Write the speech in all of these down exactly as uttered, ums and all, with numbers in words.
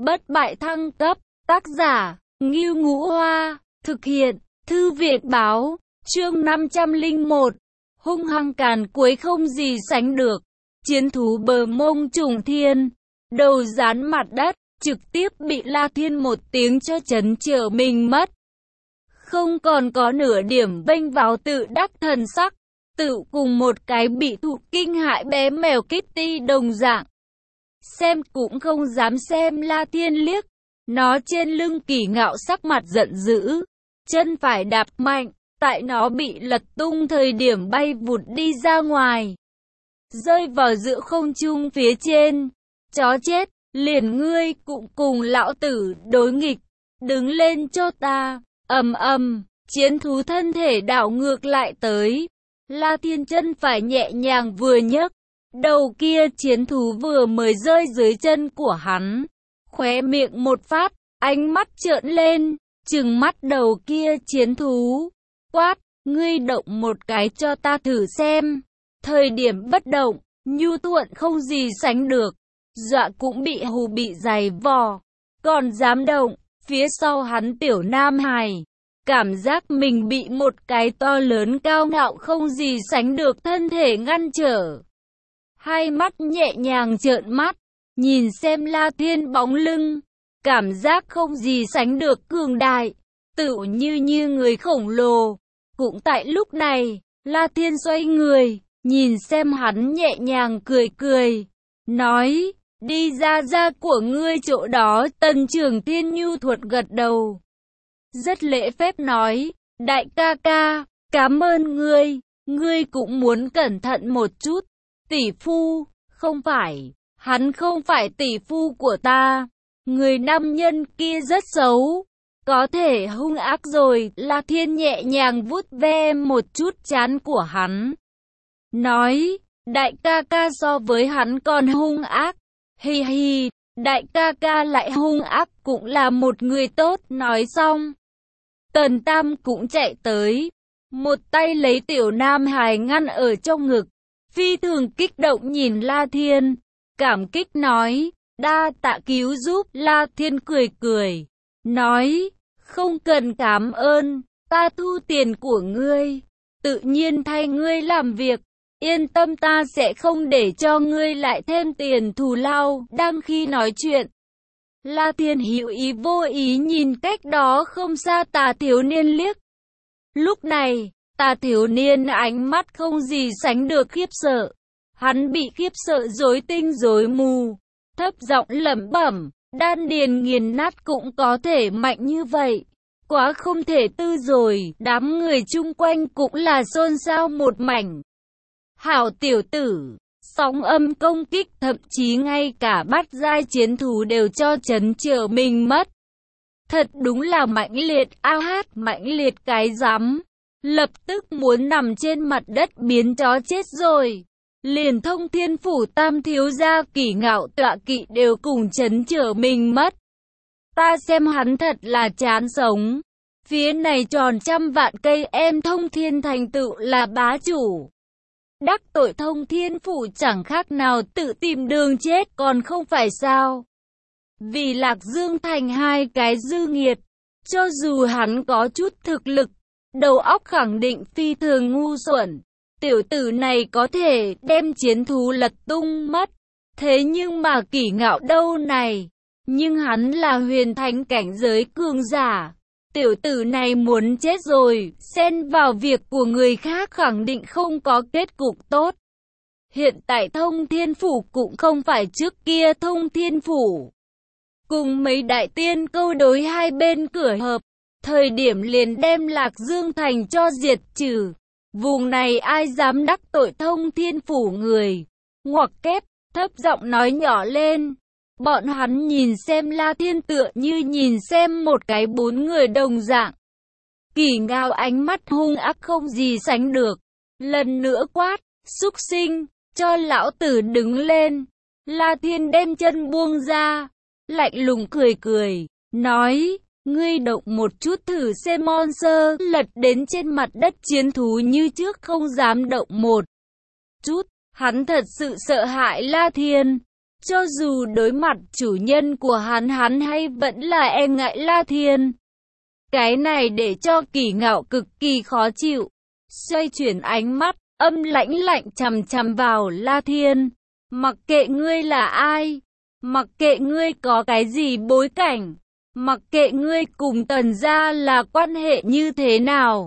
bất bại thăng cấp, tác giả, Ngưu Ngũ Hoa, thực hiện, Thư viện báo, chương năm trăm lẻ một, hung hăng càn quấy không gì sánh được, chiến thú bờ mông trùng thiên, đầu dán mặt đất, trực tiếp bị La Thiên một tiếng cho chấn trở mình mất. Không còn có nửa điểm vênh váo tự đắc thần sắc, tự cùng một cái bị thụ kinh hại bé mèo Kitty đồng dạng. Xem cũng không dám xem La Thiên liếc, nó trên lưng Kỳ Ngạo sắc mặt giận dữ, chân phải đạp mạnh, tại nó bị lật tung thời điểm bay vụt đi ra ngoài, rơi vào giữa không trung phía trên. Chó chết, liền ngươi cũng cùng lão tử đối nghịch, đứng lên cho ta. Ầm ầm, chiến thú thân thể đảo ngược lại tới. La Thiên chân phải nhẹ nhàng vừa nhấc, đầu kia chiến thú vừa mới rơi dưới chân của hắn, khóe miệng một phát, ánh mắt trợn lên, trừng mắt đầu kia chiến thú, quát, ngươi động một cái cho ta thử xem. Thời điểm bất động, nhu thuận không gì sánh được, dọa cũng bị hù bị giày vò, còn dám động. Phía sau hắn tiểu nam hài, cảm giác mình bị một cái to lớn cao ngạo không gì sánh được thân thể ngăn trở. Hai mắt nhẹ nhàng trợn mắt, nhìn xem La Thiên bóng lưng, cảm giác không gì sánh được cường đại, tựu như như người khổng lồ. Cũng tại lúc này, La Thiên xoay người, nhìn xem hắn nhẹ nhàng cười cười, nói, đi ra ra của ngươi chỗ đó. Tần Trường Thiên nhu thuật gật đầu, rất lễ phép nói, đại ca ca, cảm ơn ngươi, ngươi cũng muốn cẩn thận một chút. Tỷ phu, không phải, hắn không phải tỷ phu của ta, người nam nhân kia rất xấu, có thể hung ác rồi. La Thiên nhẹ nhàng vuốt ve một chút trán của hắn, nói, đại ca ca so với hắn còn hung ác. Hi hi, đại ca ca lại hung ác cũng là một người tốt. Nói xong, Tần Tam cũng chạy tới, một tay lấy tiểu nam hài ngăn ở trong ngực, phi thường kích động nhìn La Thiên, cảm kích nói, đa tạ cứu giúp. La Thiên cười cười, nói, không cần cảm ơn, ta thu tiền của ngươi, tự nhiên thay ngươi làm việc. Yên tâm, ta sẽ không để cho ngươi lại thêm tiền thù lao. Đang khi nói chuyện, La Thiên hữu ý vô ý nhìn cách đó không xa Tà thiếu niên liếc. Lúc này, Tà thiếu niên ánh mắt không gì sánh được khiếp sợ. Hắn bị khiếp sợ rối tinh rối mù, thấp giọng lẩm bẩm, đan điền nghiền nát cũng có thể mạnh như vậy, quá không thể tư rồi. Đám người chung quanh cũng là xôn xao một mảnh. Hảo tiểu tử, sóng âm công kích, thậm chí ngay cả bát giai chiến thú đều cho chấn trở mình mất. Thật đúng là mãnh liệt, a hát, mãnh liệt cái rắm. Lập tức muốn nằm trên mặt đất biến chó chết rồi. Liền Thông Thiên Phủ tam thiếu gia Kỳ Ngạo tọa kỵ đều cùng chấn trở mình mất. Ta xem hắn thật là chán sống. Phía này tròn trăm vạn cây em Thông Thiên thành tựu là bá chủ. Đắc tội Thông Thiên Phủ chẳng khác nào tự tìm đường chết còn không phải sao. Vì Lạc Dương thành hai cái dư nghiệt, cho dù hắn có chút thực lực, đầu óc khẳng định phi thường ngu xuẩn. Tiểu tử này có thể đem chiến thú lật tung mất. Thế nhưng mà Kỳ Ngạo đâu này, nhưng hắn là huyền thánh cảnh giới cường giả. Tiểu tử này muốn chết rồi, xen vào việc của người khác khẳng định không có kết cục tốt. Hiện tại Thông Thiên Phủ cũng không phải trước kia Thông Thiên Phủ. Cùng mấy đại tiên câu đối hai bên cửa hợp, thời điểm liền đem Lạc Dương thành cho diệt trừ. Vùng này ai dám đắc tội Thông Thiên Phủ người. Ngoặc kép, thấp giọng nói nhỏ lên. Bọn hắn nhìn xem La Thiên tựa như nhìn xem một cái bốn người đồng dạng. Kỳ Ngạo ánh mắt hung ác không gì sánh được, lần nữa quát, súc sinh, cho lão tử đứng lên. La Thiên đem chân buông ra, lạnh lùng cười cười, nói, ngươi động một chút thử xem. Monster lật đến trên mặt đất chiến thú như trước không dám động một chút. Hắn thật sự sợ hãi La Thiên, Cho dù đối mặt chủ nhân của hắn hắn hay vẫn là e ngại La Thiên. Cái này để cho Kỷ Ngạo cực kỳ khó chịu. Xoay chuyển ánh mắt, âm lãnh lạnh chằm chằm vào La Thiên. Mặc kệ ngươi là ai, mặc kệ ngươi có cái gì bối cảnh, mặc kệ ngươi cùng Tần gia là quan hệ như thế nào,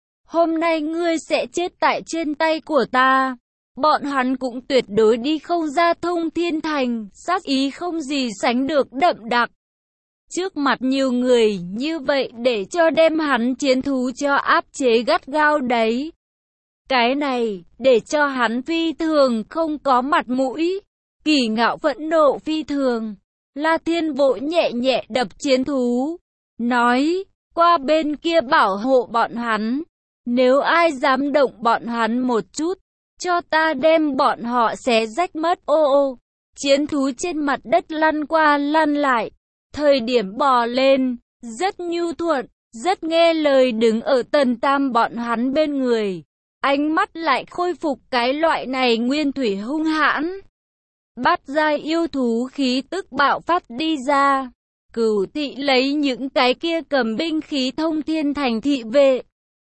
hôm nay ngươi sẽ chết tại trên tay của ta. Bọn hắn cũng tuyệt đối đi không ra Thông Thiên Thành, sát ý không gì sánh được đậm đặc. Trước mặt nhiều người như vậy để cho đem hắn chiến thú cho áp chế gắt gao đấy. Cái này, để cho hắn phi thường không có mặt mũi. Kỷ Ngạo phẫn nộ phi thường. La Thiên vỗ nhẹ nhẹ đập chiến thú. Nói, qua bên kia bảo hộ bọn hắn. Nếu ai dám động bọn hắn một chút, cho ta đem bọn họ xé rách mất. Ô ô, chiến thú trên mặt đất lăn qua lăn lại. Thời điểm bò lên, rất nhu thuận, rất nghe lời đứng ở Tần Tam bọn hắn bên người. Ánh mắt lại khôi phục cái loại này nguyên thủy hung hãn. Bát giai yêu thú khí tức bạo phát đi ra. Cửu thị lấy những cái kia cầm binh khí Thông Thiên Thành thị vệ.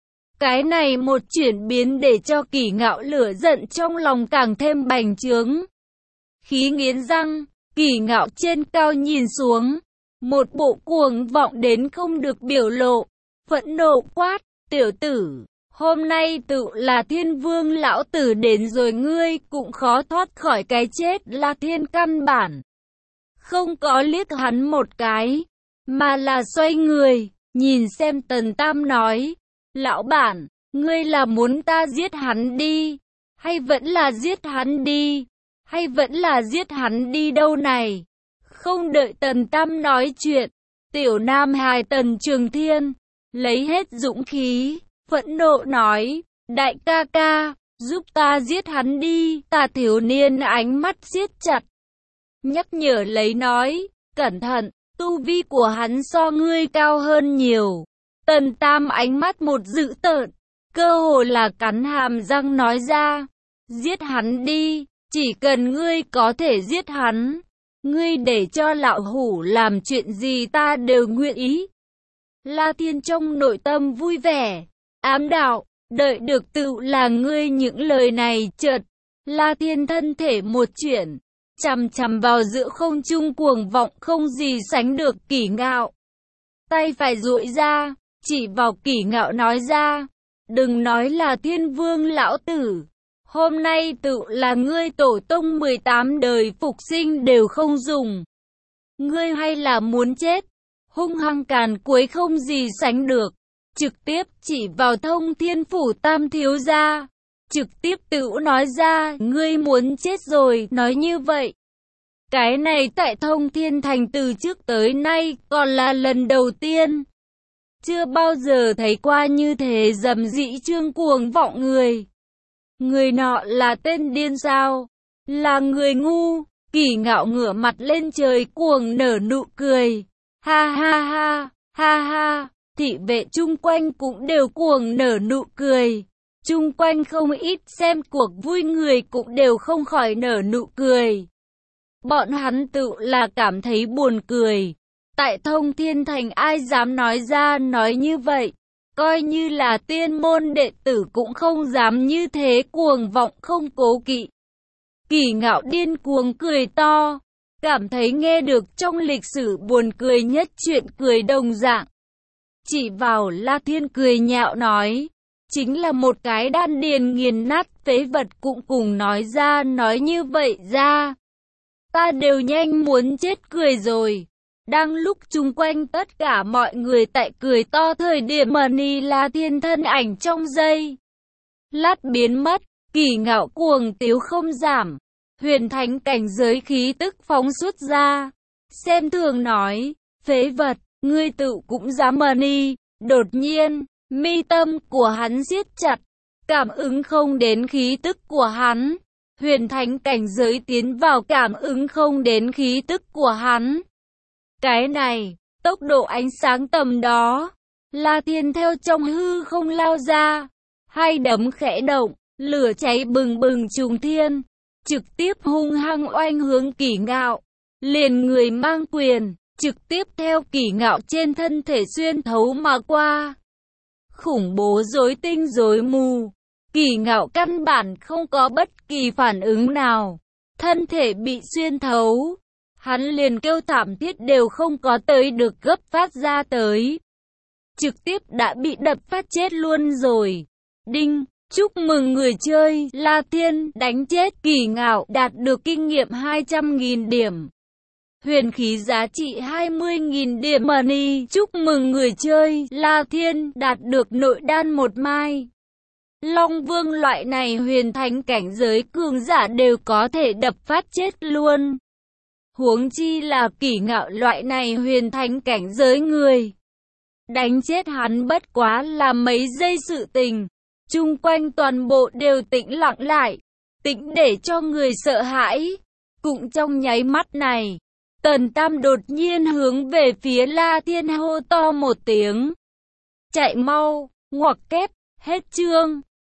Cái này một chuyển biến để cho Kỷ Ngạo lửa giận trong lòng càng thêm bành trướng. Khí nghiến răng, Kỷ Ngạo trên cao nhìn xuống. Một bộ cuồng vọng đến không được biểu lộ. Phẫn nộ quát, tiểu tử. Hôm nay tự là Thiên Vương lão tử đến rồi, ngươi cũng khó thoát khỏi cái chết. La Thiên căn bản không có liếc hắn một cái, mà là xoay người, nhìn xem Tần Tam nói, lão bản, ngươi là muốn ta giết hắn đi, hay vẫn là giết hắn đi, hay vẫn là giết hắn đi đâu này? Không đợi Tần Tam nói chuyện, tiểu nam hài Tần Trường Thiên lấy hết dũng khí, phẫn nộ nói, đại ca ca, giúp ta giết hắn đi. Tà thiếu niên ánh mắt siết chặt, nhắc nhở lấy nói, cẩn thận, tu vi của hắn so ngươi cao hơn nhiều. Tần Tam ánh mắt một dữ tợn, cơ hồ là cắn hàm răng nói ra, giết hắn đi, chỉ cần ngươi có thể giết hắn, ngươi để cho lão hủ làm chuyện gì ta đều nguyện ý. La Thiên trong nội tâm vui vẻ, ám đạo, đợi được tự là ngươi những lời này. Chợt La Thiên thân thể một chuyển, chằm chằm vào giữa không trung cuồng vọng không gì sánh được Kỷ Ngạo. Tay phải duỗi ra, chỉ vào Kỷ Ngạo nói ra, đừng nói là Thiên Vương lão tử, hôm nay tự là ngươi tổ tông mười tám đời phục sinh đều không dùng. Ngươi hay là muốn chết? Hung hăng càn quấy không gì sánh được, trực tiếp chỉ vào Thông Thiên Phủ Tam thiếu gia, trực tiếp tự nói ra, ngươi muốn chết rồi. Nói như vậy, cái này tại Thông Thiên Thành từ trước tới nay còn là lần đầu tiên. Chưa bao giờ thấy qua như thế dầm dĩ trương cuồng vọng người. Người nọ là tên điên sao? Là người ngu? Kỷ Ngạo ngửa mặt lên trời cuồng nở nụ cười. Ha ha ha, ha ha, thị vệ chung quanh cũng đều cuồng nở nụ cười. Chung quanh không ít xem cuộc vui người cũng đều không khỏi nở nụ cười. Bọn hắn tự là cảm thấy buồn cười. Tại Thông Thiên Thành ai dám nói ra nói như vậy, coi như là tiên môn đệ tử cũng không dám như thế cuồng vọng không cố kỵ. Kỷ Ngạo điên cuồng cười to, cảm thấy nghe được trong lịch sử buồn cười nhất chuyện cười đồng dạng. Chỉ vào La Thiên cười nhạo nói, chính là một cái đan điền nghiền nát phế vật cũng cùng nói ra nói như vậy ra. Ta đều nhanh muốn chết cười rồi. Đang lúc chung quanh tất cả mọi người tại cười to thời điểm mà ni La Thiên thân ảnh trong giây lát biến mất. Kỷ Ngạo cuồng tiếu không giảm, huyền thánh cảnh giới khí tức phóng xuất ra, xem thường nói, phế vật, ngươi tự cũng dám mà ni. Đột nhiên, mi tâm của hắn siết chặt, cảm ứng không đến khí tức của hắn. Huyền thánh cảnh giới tiến vào cảm ứng không đến khí tức của hắn. Cái này, tốc độ ánh sáng tầm đó. La Thiên theo trong hư không lao ra, hai đấm khẽ động, lửa cháy bừng bừng trùng thiên. trực tiếp hung hăng oanh hướng Kỷ Ngạo. Liền người mang quyền, trực tiếp theo Kỷ Ngạo trên thân thể xuyên thấu mà qua. Khủng bố rối tinh rối mù. Kỷ Ngạo căn bản không có bất kỳ phản ứng nào. Thân thể bị xuyên thấu. Hắn liền kêu thảm thiết đều không có tới được gấp phát ra tới. Trực tiếp đã bị đập phát chết luôn rồi. Đinh, chúc mừng người chơi La Thiên đánh chết Kỷ Ngạo đạt được kinh nghiệm hai trăm nghìn điểm. Huyền khí giá trị hai mươi nghìn điểm money. Chúc mừng người chơi La Thiên đạt được nội đan một mai. Long Vương loại này huyền thánh cảnh giới cường giả đều có thể đập phát chết luôn. Huống chi là Kỷ Ngạo loại này huyền thánh cảnh giới người. Đánh chết hắn bất quá là mấy giây sự tình. Chung quanh toàn bộ đều tĩnh lặng lại. Tĩnh để cho người sợ hãi. Cũng trong nháy mắt này, Tần Tam đột nhiên hướng về phía La Thiên hô to một tiếng. Chạy mau, ngoặc kép, hết chương.